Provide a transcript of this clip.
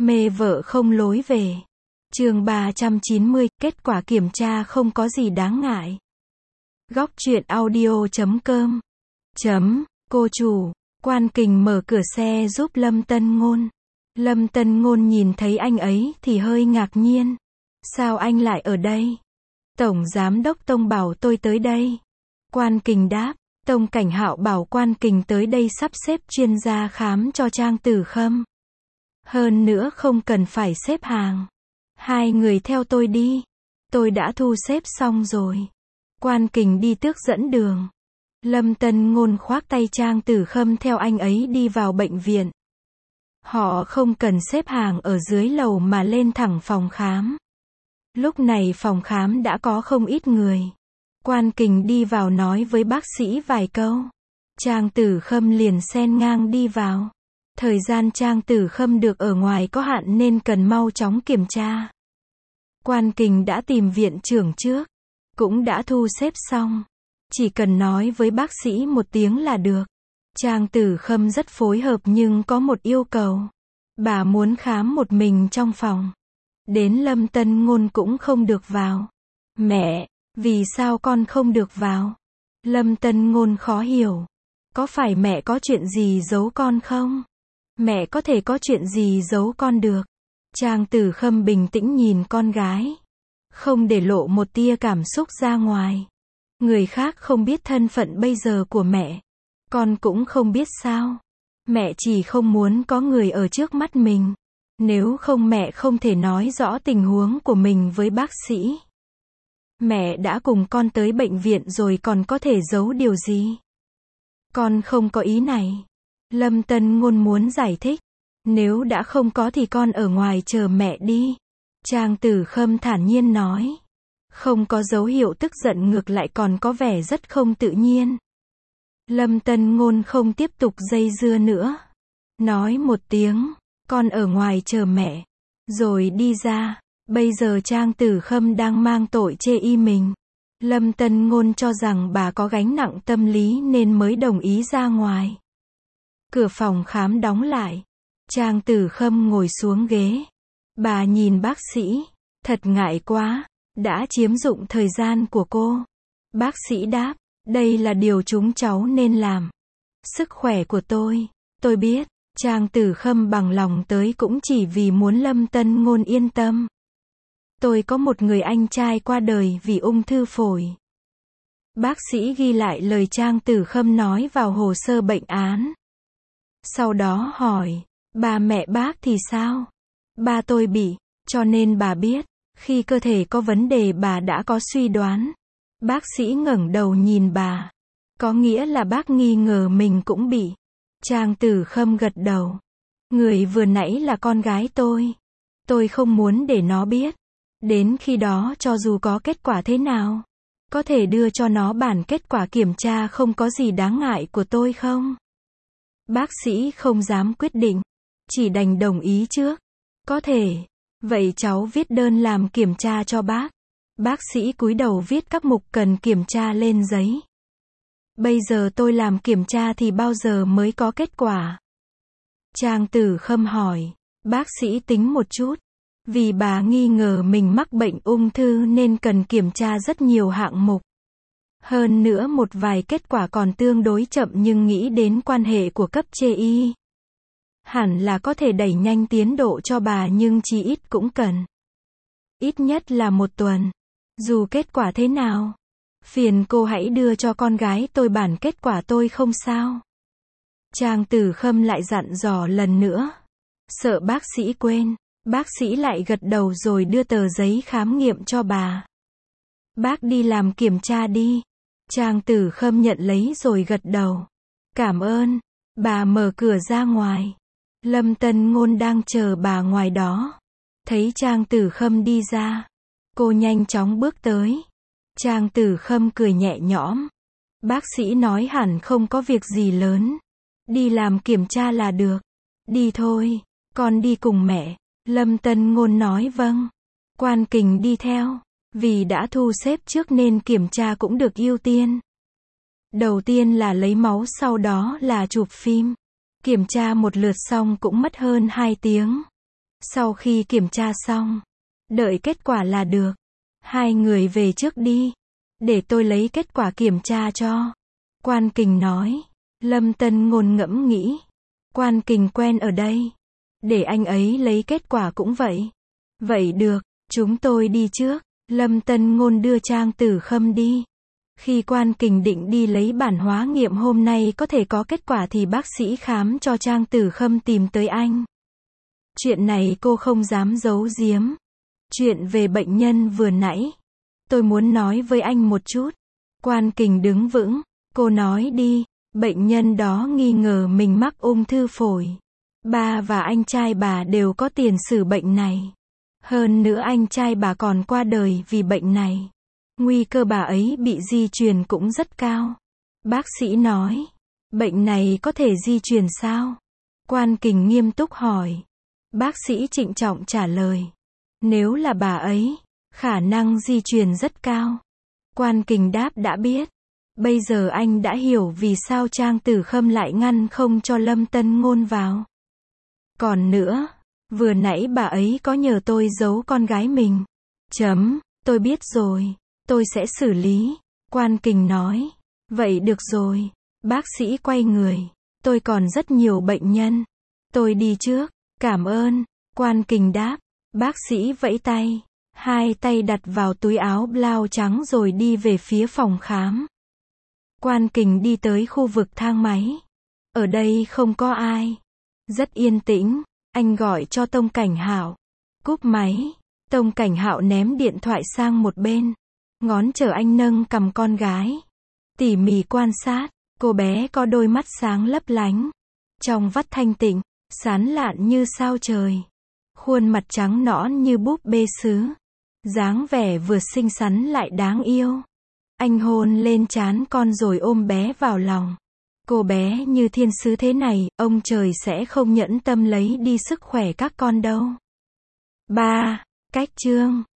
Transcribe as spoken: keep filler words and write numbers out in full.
Mê vợ không lối về. Chương ba trăm chín mươi, kết quả kiểm tra không có gì đáng ngại. Góc truyện audio chấm com. Chấm, cô chủ. Quan Kình mở cửa xe giúp Lâm Tân Ngôn. Lâm Tân Ngôn nhìn thấy anh ấy thì hơi ngạc nhiên. Sao anh lại ở đây? Tổng giám đốc Tông bảo tôi tới đây. Quan Kình đáp. Tông Cảnh Hạo bảo Quan Kình tới đây sắp xếp chuyên gia khám cho Trang Tử Khâm. Hơn nữa không cần phải xếp hàng. Hai người theo tôi đi. Tôi đã thu xếp xong rồi. Quan Kình đi tước dẫn đường. Lâm Tân Ngôn khoác tay Trang Tử Khâm theo anh ấy đi vào bệnh viện. Họ không cần xếp hàng ở dưới lầu mà lên thẳng phòng khám. Lúc này phòng khám đã có không ít người. Quan Kình đi vào nói với bác sĩ vài câu. Trang Tử Khâm liền xen ngang đi vào. Thời gian Trang Tử Khâm được ở ngoài có hạn nên cần mau chóng kiểm tra. Quan Kình đã tìm viện trưởng trước. Cũng đã thu xếp xong. Chỉ cần nói với bác sĩ một tiếng là được. Trang Tử Khâm rất phối hợp nhưng có một yêu cầu. Bà muốn khám một mình trong phòng. Đến Lâm Tân Ngôn cũng không được vào. Mẹ, vì sao con không được vào? Lâm Tân Ngôn khó hiểu. Có phải mẹ có chuyện gì giấu con không? Mẹ có thể có chuyện gì giấu con được? Trang Tử Khâm bình tĩnh nhìn con gái. Không để lộ một tia cảm xúc ra ngoài. Người khác không biết thân phận bây giờ của mẹ. Con cũng không biết sao. Mẹ chỉ không muốn có người ở trước mắt mình. Nếu không mẹ không thể nói rõ tình huống của mình với bác sĩ. Mẹ đã cùng con tới bệnh viện rồi còn có thể giấu điều gì? Con không có ý này. Lâm Tân Ngôn muốn giải thích. Nếu đã không có thì con ở ngoài chờ mẹ đi. Trang Tử Khâm thản nhiên nói. Không có dấu hiệu tức giận, ngược lại còn có vẻ rất không tự nhiên. Lâm Tân Ngôn không tiếp tục dây dưa nữa. Nói một tiếng, con ở ngoài chờ mẹ. Rồi đi ra. Bây giờ Trang Tử Khâm đang mang tội chê y mình. Lâm Tân Ngôn cho rằng bà có gánh nặng tâm lý nên mới đồng ý ra ngoài. Cửa phòng khám đóng lại. Trang Tử Khâm ngồi xuống ghế. Bà nhìn bác sĩ. Thật ngại quá. Đã chiếm dụng thời gian của cô. Bác sĩ đáp. Đây là điều chúng cháu nên làm. Sức khỏe của tôi. Tôi biết. Trang Tử Khâm bằng lòng tới cũng chỉ vì muốn Lâm Tân Ngôn yên tâm. Tôi có một người anh trai qua đời vì ung thư phổi. Bác sĩ ghi lại lời Trang Tử Khâm nói vào hồ sơ bệnh án. Sau đó hỏi, ba mẹ bác thì sao? Ba tôi bị, cho nên bà biết, khi cơ thể có vấn đề bà đã có suy đoán. Bác sĩ ngẩng đầu nhìn bà. Có nghĩa là bác nghi ngờ mình cũng bị. Trang Tử Khâm gật đầu. Người vừa nãy là con gái tôi. Tôi không muốn để nó biết. Đến khi đó cho dù có kết quả thế nào, có thể đưa cho nó bản kết quả kiểm tra không có gì đáng ngại của tôi không? Bác sĩ không dám quyết định, chỉ đành đồng ý trước. Có thể. Vậy cháu viết đơn làm kiểm tra cho bác. Bác sĩ cúi đầu viết các mục cần kiểm tra lên giấy. Bây giờ tôi làm kiểm tra thì bao giờ mới có kết quả? Trang Tử Khâm hỏi. Bác sĩ tính một chút. Vì bà nghi ngờ mình mắc bệnh ung thư nên cần kiểm tra rất nhiều hạng mục. Hơn nữa một vài kết quả còn tương đối chậm, nhưng nghĩ đến quan hệ của cấp chê y. Hẳn là có thể đẩy nhanh tiến độ cho bà, nhưng chí ít cũng cần. Ít nhất là một tuần. Dù kết quả thế nào, phiền cô hãy đưa cho con gái tôi bản kết quả tôi không sao. Trang Tử Khâm lại dặn dò lần nữa. Sợ bác sĩ quên. Bác sĩ lại gật đầu rồi đưa tờ giấy khám nghiệm cho bà. Bác đi làm kiểm tra đi. Trang Tử Khâm nhận lấy rồi gật đầu. Cảm ơn. Bà mở cửa ra ngoài. Lâm Tân Ngôn đang chờ bà ngoài đó. Thấy Trang Tử Khâm đi ra, cô nhanh chóng bước tới. Trang Tử Khâm cười nhẹ nhõm. Bác sĩ nói hẳn không có việc gì lớn. Đi làm kiểm tra là được. Đi thôi, con đi cùng mẹ. Lâm Tân Ngôn nói vâng. Quan Kình đi theo. Vì đã thu xếp trước nên kiểm tra cũng được ưu tiên. Đầu tiên là lấy máu, sau đó là chụp phim. Kiểm tra một lượt xong cũng mất hơn hai tiếng. Sau khi kiểm tra xong, đợi kết quả là được. Hai người về trước đi, để tôi lấy kết quả kiểm tra cho. Quan Kình nói. Lâm Tân Ngôn ngẫm nghĩ. Quan Kình quen ở đây. Để anh ấy lấy kết quả cũng vậy. Vậy được, chúng tôi đi trước. Lâm Tân Ngôn đưa Trang Tử Khâm đi. Khi Quan Kình định đi lấy bản hóa nghiệm hôm nay có thể có kết quả thì bác sĩ khám cho Trang Tử Khâm tìm tới anh. Chuyện này cô không dám giấu giếm. Chuyện về bệnh nhân vừa nãy. Tôi muốn nói với anh một chút. Quan Kình đứng vững. Cô nói đi. Bệnh nhân đó nghi ngờ mình mắc ung thư phổi. Ba và anh trai bà đều có tiền sử bệnh này. Hơn nữa anh trai bà còn qua đời vì bệnh này. Nguy cơ bà ấy bị di truyền cũng rất cao. Bác sĩ nói. Bệnh này có thể di truyền sao? Quan Kình nghiêm túc hỏi. Bác sĩ trịnh trọng trả lời. Nếu là bà ấy, khả năng di truyền rất cao. Quan Kình đáp đã biết. Bây giờ anh đã hiểu vì sao Trang Tử Khâm lại ngăn không cho Lâm Tân Ngôn vào. Còn nữa, vừa nãy bà ấy có nhờ tôi giấu con gái mình. Chấm, tôi biết rồi, tôi sẽ xử lý. Quan Kình nói. Vậy được rồi. Bác sĩ quay người. Tôi còn rất nhiều bệnh nhân. Tôi đi trước. Cảm ơn. Quan Kình đáp. Bác sĩ vẫy tay. Hai tay đặt vào túi áo blau trắng rồi đi về phía phòng khám. Quan Kình đi tới khu vực thang máy. Ở đây không có ai. Rất yên tĩnh. Anh gọi cho Tông Cảnh Hạo. Cúp máy. Tông Cảnh Hạo ném điện thoại sang một bên. Ngón trở anh nâng cầm con gái. Tỉ mỉ quan sát. Cô bé có đôi mắt sáng lấp lánh. Trong vắt thanh tịnh. Sán lạn như sao trời. Khuôn mặt trắng nõn như búp bê sứ. Dáng vẻ vừa xinh xắn lại đáng yêu. Anh hôn lên trán con rồi ôm bé vào lòng. Cô bé như thiên sứ thế này, ông trời sẽ không nhẫn tâm lấy đi sức khỏe các con đâu. ba. Cách chương